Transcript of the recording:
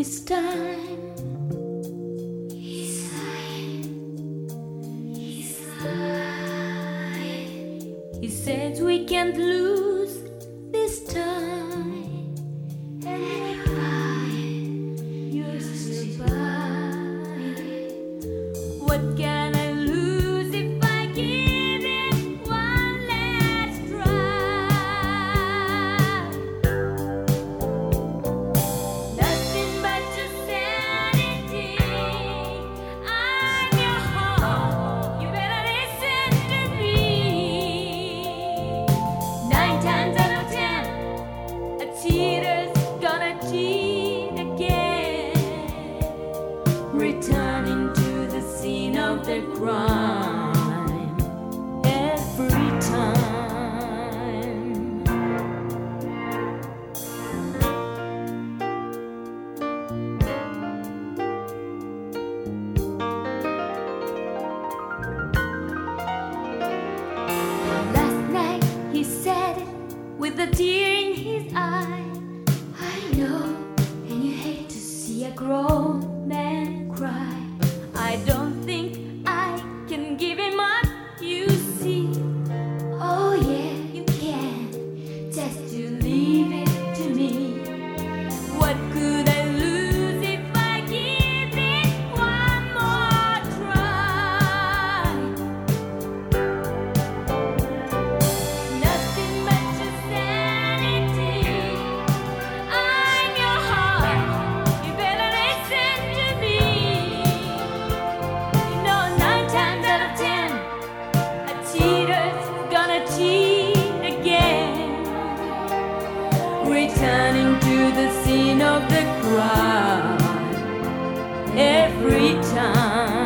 this time. He's lying. He's lying. He says we can't lose this time. And you're lying. You're You're lying. What can I lose if I give it one last try? Nothing but your sanity. I'm your heart. You better listen to me. 9 times out of 10, a cheater's gonna cheat again, returning to the scene of the crime every time. Last night he said it with a tear in his eye. I know, and you hate to see a grown man cry. I don't think I can give him up, you see. Oh yeah, you can, just to leave it to me. What could I lose if I give it one more try? Nothing but your sanity. I'm your heart. You better listen to me. You know, 9 times out of 10, a cheater's gonna cheat again, returning to the scene of the crime every time.